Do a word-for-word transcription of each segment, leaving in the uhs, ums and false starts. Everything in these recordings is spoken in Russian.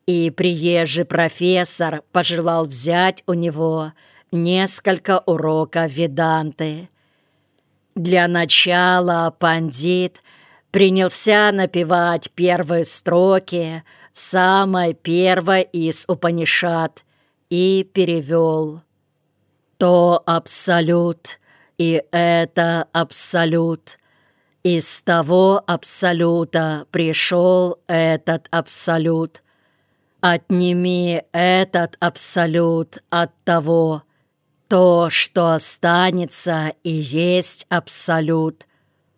и приезжий профессор пожелал взять у него несколько уроков веданты. Для начала пандит принялся напевать первые строки самой первой из Упанишад и перевел: «То абсолют, и это абсолют. Из того абсолюта пришел этот абсолют. Отними этот абсолют от того. То, что останется, и есть абсолют.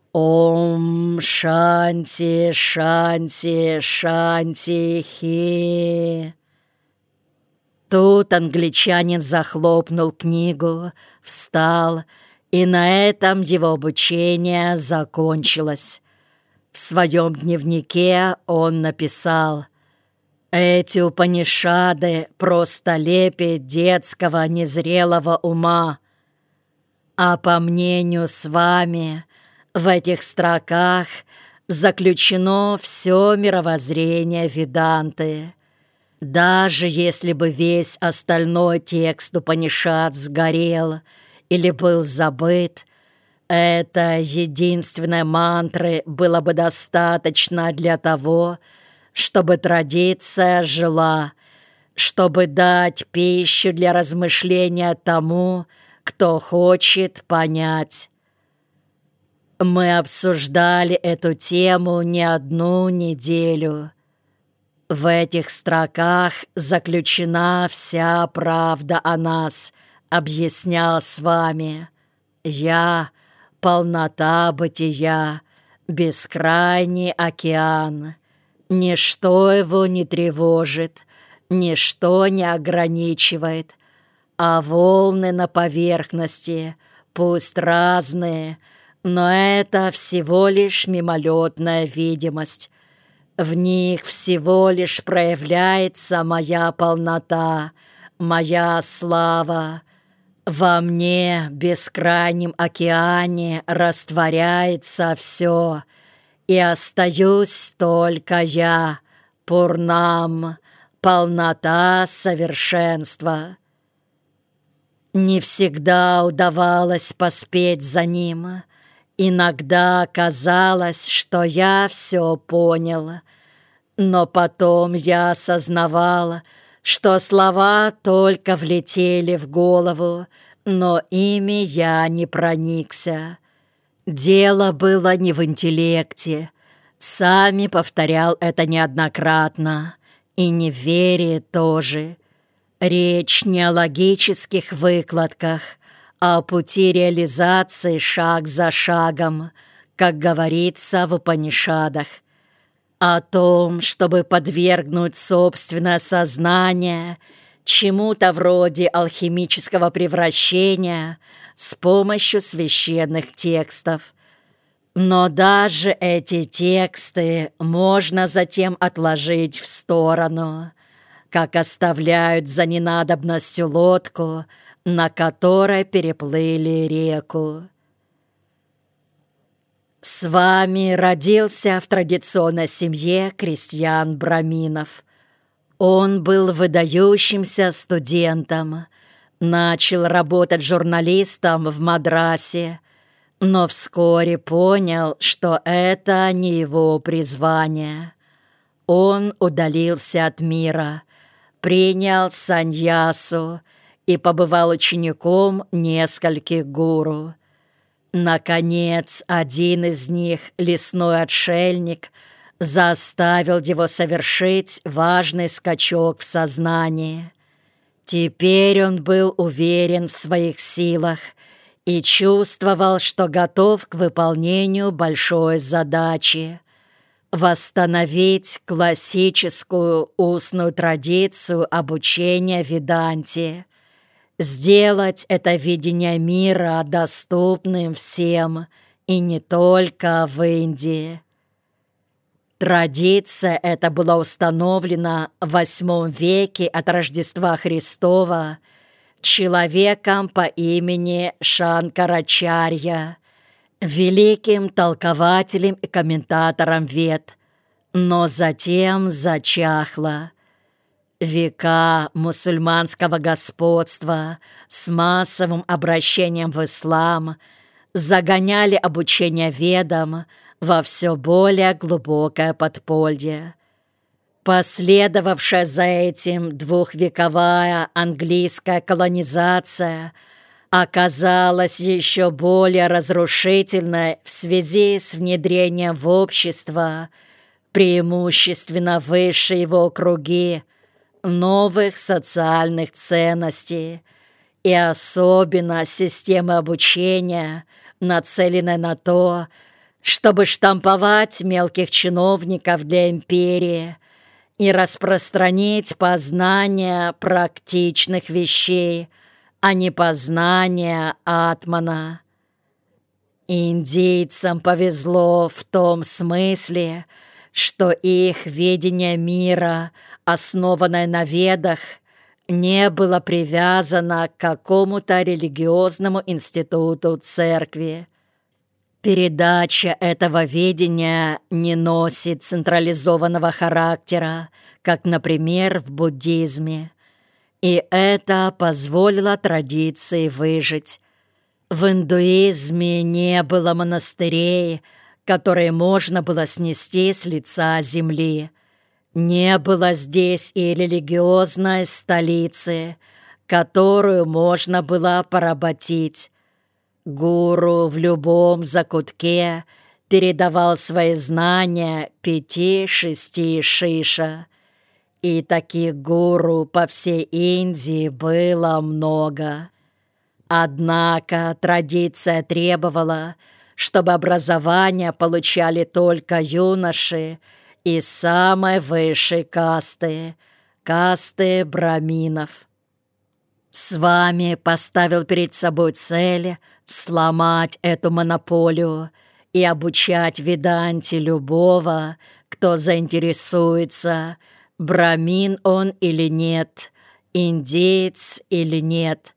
Ом шанти шанти шанти хи». Тут англичанин захлопнул книгу, встал, и на этом его обучение закончилось. В своем дневнике он написал: «Эти Упанишады просто лепет детского незрелого ума. А по мнению с вами, в этих строках заключено все мировоззрение Веданты. Даже если бы весь остальной текст Упанишад сгорел или был забыт, этой единственной мантры было бы достаточно для того, чтобы традиция жила, чтобы дать пищу для размышления тому, кто хочет понять». Мы обсуждали эту тему не одну неделю. В этих строках заключена вся правда о нас, объяснял с вами. Я — полнота бытия, бескрайний океан. Ничто его не тревожит, ничто не ограничивает, а волны на поверхности, пусть разные, но это всего лишь мимолетная видимость. В них всего лишь проявляется моя полнота, моя слава. Во мне, бескрайнем океане, растворяется все, и остаюсь только я, Пурнам, полнота совершенства. Не всегда удавалось поспеть за ним. Иногда казалось, что я все понял, но потом я осознавала, что слова только влетели в голову, но ими я не проникся. Дело было не в интеллекте, сами повторял это неоднократно, и не в вере тоже. Речь не о логических выкладках, а о пути реализации шаг за шагом, как говорится в Упанишадах. О том, чтобы подвергнуть собственное сознание чему-то вроде алхимического превращения с помощью священных текстов. Но даже эти тексты можно затем отложить в сторону, как оставляют за ненадобностью лодку, на которой переплыли реку. С вами родился в традиционной семье крестьян-браминов. Он был выдающимся студентом, начал работать журналистом в Мадрасе, но вскоре понял, что это не его призвание. Он удалился от мира, принял саньясу и побывал учеником нескольких гуру. Наконец, один из них, лесной отшельник, заставил его совершить важный скачок в сознании. Теперь он был уверен в своих силах и чувствовал, что готов к выполнению большой задачи — восстановить классическую устную традицию обучения веданте, сделать это видение мира доступным всем, и не только в Индии. Традиция эта была установлена в восьмом веке от Рождества Христова человеком по имени Шанкарачарья, великим толкователем и комментатором Вед, но затем зачахла. Века мусульманского господства с массовым обращением в ислам загоняли обучение ведам во все более глубокое подполье. Последовавшая за этим двухвековая английская колонизация оказалась еще более разрушительной в связи с внедрением в общество, преимущественно высшие его круги, новых социальных ценностей и особенно системы обучения, нацеленной на то, чтобы штамповать мелких чиновников для империи и распространить познание практичных вещей, а не познание атмана. Индейцам повезло в том смысле, что их видение мира, основанное на ведах, не было привязано к какому-то религиозному институту церкви. Передача этого видения не носит централизованного характера, как, например, в буддизме, и это позволило традиции выжить. В индуизме не было монастырей, которые можно было снести с лица земли. Не было здесь и религиозной столицы, которую можно было поработить. Гуру в любом закутке передавал свои знания пяти-шести шиша, и таких гуру по всей Индии было много. Однако традиция требовала, чтобы образование получали только юноши из самой высшей касты, касты браминов. Свами поставил перед собой цель сломать эту монополию и обучать веданте любого, кто заинтересуется, брамин он или нет, индеец или нет.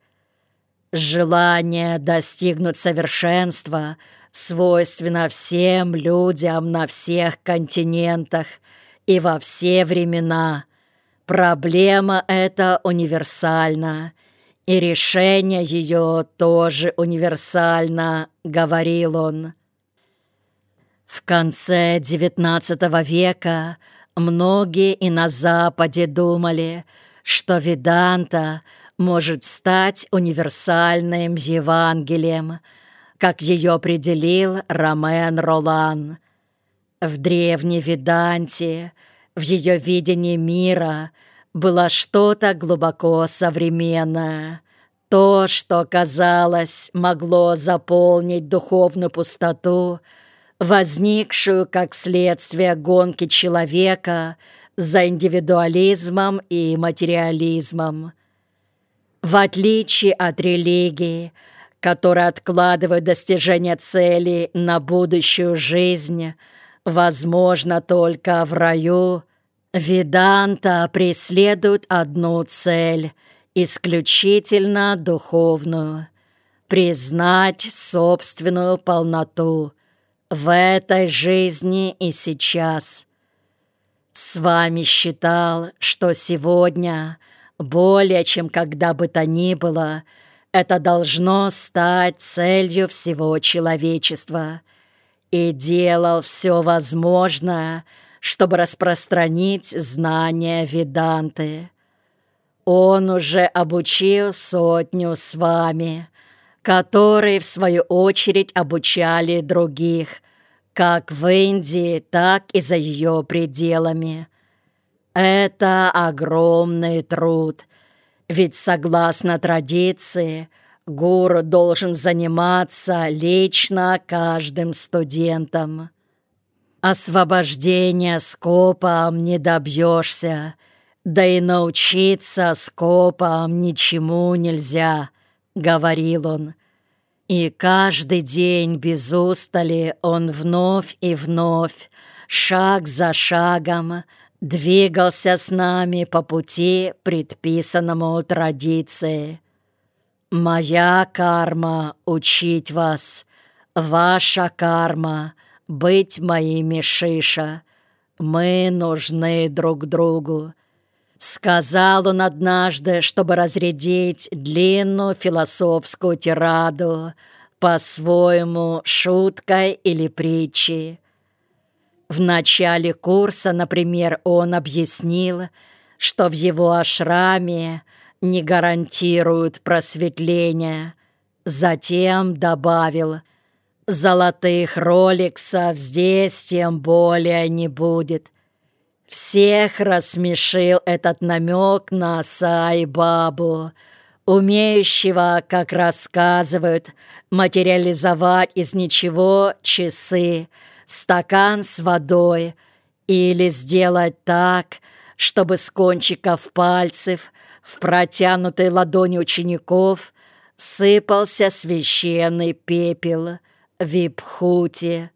Желание достигнуть совершенства свойственно всем людям на всех континентах и во все времена. Проблема эта универсальна, и решение ее тоже универсально, говорил он. В конце девятнадцатого века многие и на Западе думали, что веданта может стать универсальным Евангелием, как ее определил Ромен Ролан. В древней веданте, в ее видении мира, было что-то глубоко современное, то, что, казалось, могло заполнить духовную пустоту, возникшую как следствие гонки человека за индивидуализмом и материализмом. В отличие от религии, которые откладывают достижение цели на будущую жизнь, возможно только в раю, веданта преследует одну цель, исключительно духовную – признать собственную полноту в этой жизни и сейчас. С вами считал, что сегодня, более чем когда бы то ни было, это должно стать целью всего человечества, и делал все возможное, чтобы распространить знания веданты. Он уже обучил сотню с вами, которые, в свою очередь, обучали других, как в Индии, так и за ее пределами. Это огромный труд, ведь, согласно традиции, гуру должен заниматься лично каждым студентом. Освобождения скопом не добьешься, да и научиться скопом ничему нельзя, говорил он. И каждый день без устали он вновь и вновь, шаг за шагом, двигался с нами по пути, предписанному традиции. «Моя карма — учить вас, ваша карма — быть моими шиша. Мы нужны друг другу. Сказал он однажды, чтобы разрядить длинную философскую тираду, по-своему шуткой или притчей. В начале курса, например, он объяснил, что в его ашраме не гарантируют просветления. Затем добавил: «Золотых роликсов здесь тем более не будет». Всех рассмешил этот намек на Сай-Бабу, умеющего, как рассказывают, материализовать из ничего часы, стакан с водой, или сделать так, чтобы с кончиков пальцев в протянутой ладони учеников сыпался священный пепел випхути.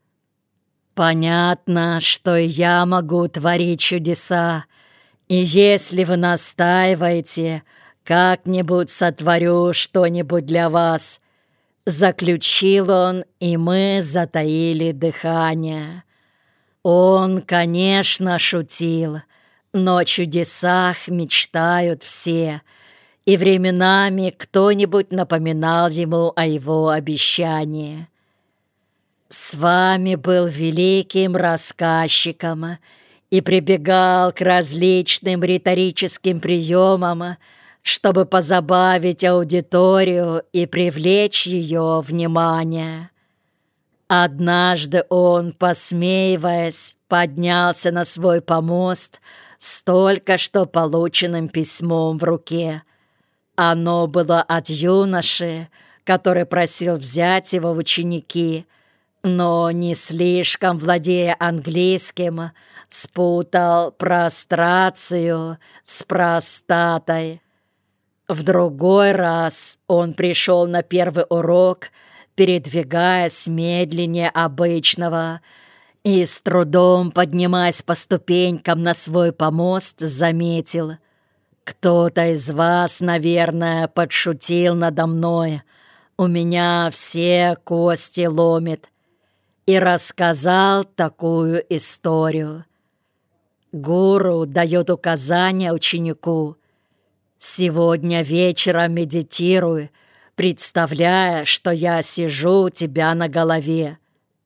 Понятно, что я могу творить чудеса, и если вы настаиваете, как-нибудь сотворю что-нибудь для вас. Заключил он, и мы затаили дыхание. Он, конечно, шутил, но о чудесах мечтают все, и временами кто-нибудь напоминал ему о его обещании. С вами был великим рассказчиком и прибегал к различным риторическим приемам, чтобы позабавить аудиторию и привлечь ее внимание. Однажды он, посмеиваясь, поднялся на свой помост с только что полученным письмом в руке. Оно было от юноши, который просил взять его в ученики, но, не слишком владея английским, спутал прострацию с простатой. В другой раз он пришел на первый урок, передвигаясь медленнее обычного, и, с трудом поднимаясь по ступенькам на свой помост, заметил: «Кто-то из вас, наверное, подшутил надо мной. У меня все кости ломит». И рассказал такую историю. Гуру дает указания ученику: «Сегодня вечером медитируй, представляя, что я сижу у тебя на голове».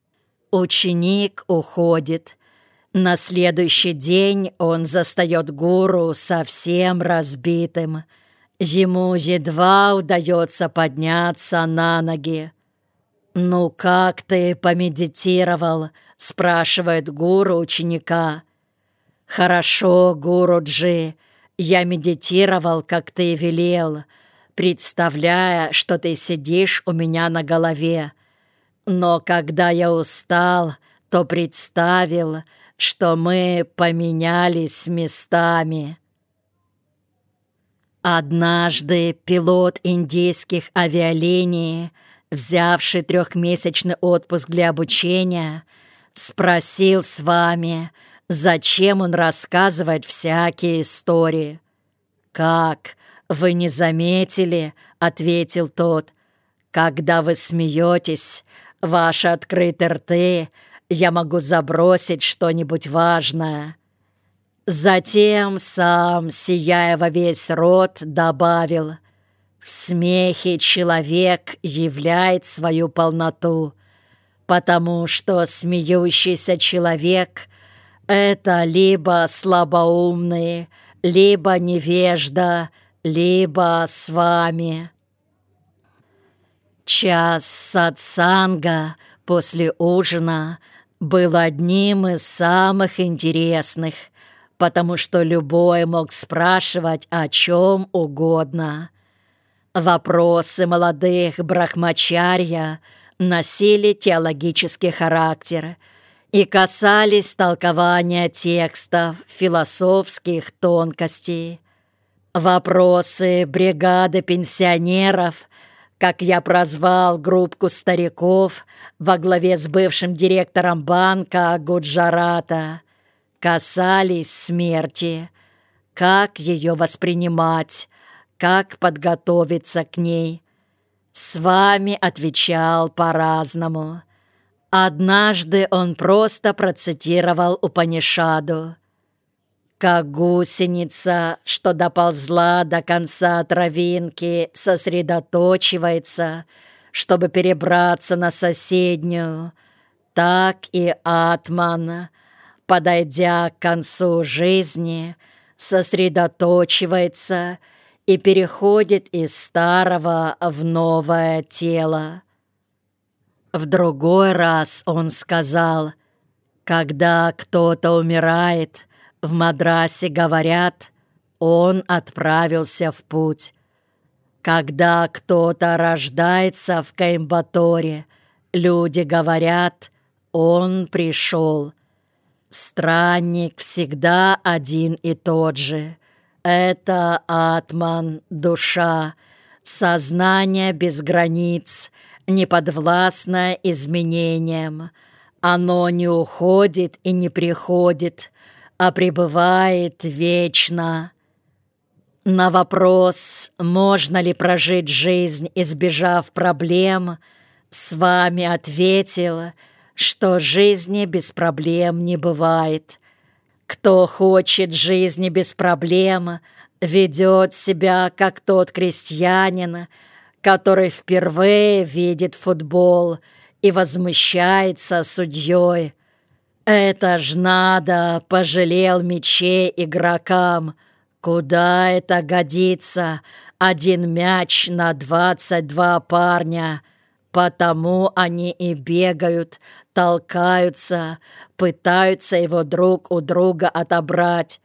Ученик уходит. На следующий день он застает гуру совсем разбитым. Ему едва удается подняться на ноги. «Ну как ты помедитировал?» — спрашивает гуру ученика. «Хорошо, Гуруджи, я медитировал, как ты велел, представляя, что ты сидишь у меня на голове. Но когда я устал, то представил, что мы поменялись местами». Однажды пилот индийских авиалиний, взявший трехмесячный отпуск для обучения, спросил с вами, зачем он рассказывает всякие истории. «Как, вы не заметили?» — ответил тот. «Когда вы смеетесь, ваши открытые рты, я могу забросить что-нибудь важное». Затем сам, сияя во весь рот, добавил: «В смехе человек являет свою полноту, потому что смеющийся человек — это либо слабоумный, либо невежда, либо с вами». Час сатсанга после ужина был одним из самых интересных, потому что любой мог спрашивать о чем угодно. Вопросы молодых брахмачарья носили теологический характер и касались толкования текстов, философских тонкостей. Вопросы бригады пенсионеров, как я прозвал группку стариков во главе с бывшим директором банка Гуджарата, касались смерти, как ее воспринимать, как подготовиться к ней. С вами отвечал по-разному. Однажды он просто процитировал Упанишаду: как гусеница, что доползла до конца травинки, сосредоточивается, чтобы перебраться на соседнюю, так и атман, подойдя к концу жизни, сосредоточивается и переходит из старого в новое тело. В другой раз он сказал: когда кто-то умирает, в Мадрасе говорят, он отправился в путь. Когда кто-то рождается в Коимбаторе, люди говорят, он пришел. Странник всегда один и тот же. Это атман, душа, сознание без границ, неподвластное изменениям. Оно не уходит и не приходит, а пребывает вечно. На вопрос, можно ли прожить жизнь, избежав проблем, с вами ответил, что жизни без проблем не бывает. Кто хочет жизни без проблем, ведет себя, как тот крестьянин, который впервые видит футбол и возмущается судьей. Это ж надо, пожалел мячей игрокам. Куда это годится? Один мяч на двадцать два парня. Потому они и бегают, толкаются, пытаются его друг у друга отобрать.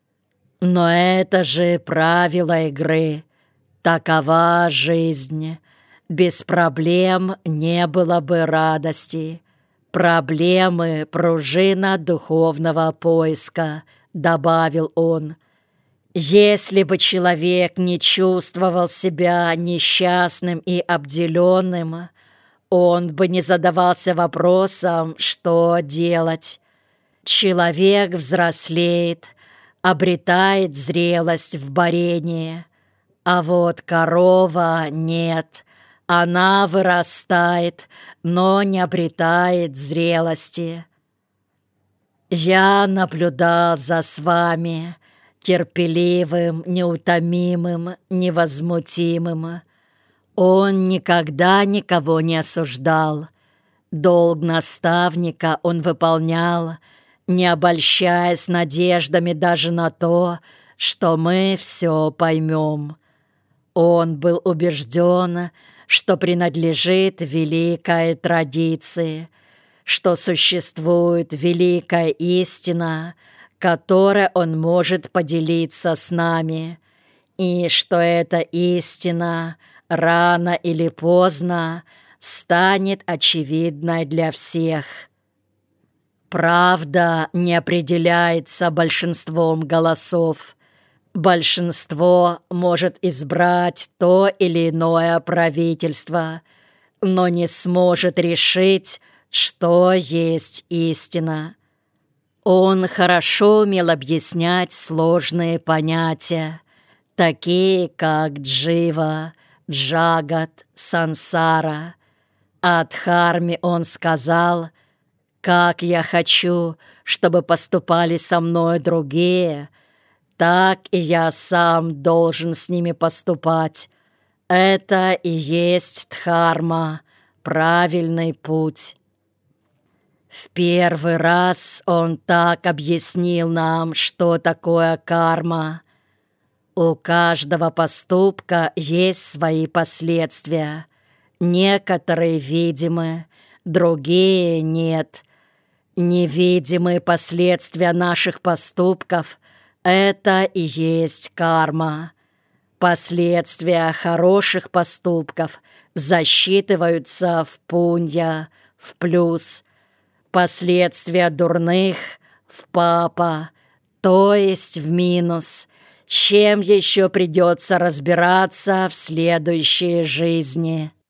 Но это же правила игры. Такова жизнь. Без проблем не было бы радости. Проблемы — пружина духовного поиска, добавил он. Если бы человек не чувствовал себя несчастным и обделенным, он бы не задавался вопросом, что делать. Человек взрослеет, обретает зрелость в борении, а вот корова нет. Она вырастает, но не обретает зрелости. Я наблюдал за с вами, терпеливым, неутомимым, невозмутимым. Он никогда никого не осуждал. Долг наставника он выполнял, не обольщаясь надеждами даже на то, что мы все поймем. Он был убежден, что принадлежит великой традиции, что существует великая истина, которой он может поделиться с нами, и что эта истина рано или поздно станет очевидной для всех. Правда не определяется большинством голосов. Большинство может избрать то или иное правительство, но не сможет решить, что есть истина. Он хорошо умел объяснять сложные понятия, такие как джива, джагат, сансара. О дхарме он сказал: «Как я хочу, чтобы поступали со мной другие, так и я сам должен с ними поступать. Это и есть дхарма, правильный путь». В первый раз он так объяснил нам, что такое карма. У каждого поступка есть свои последствия. Некоторые видимы, другие нет. Невидимые последствия наших поступков — это и есть карма. Последствия хороших поступков засчитываются в пунья, в плюс. Последствия дурных — в папа, то есть в минус, с чем еще придется разбираться в следующей жизни.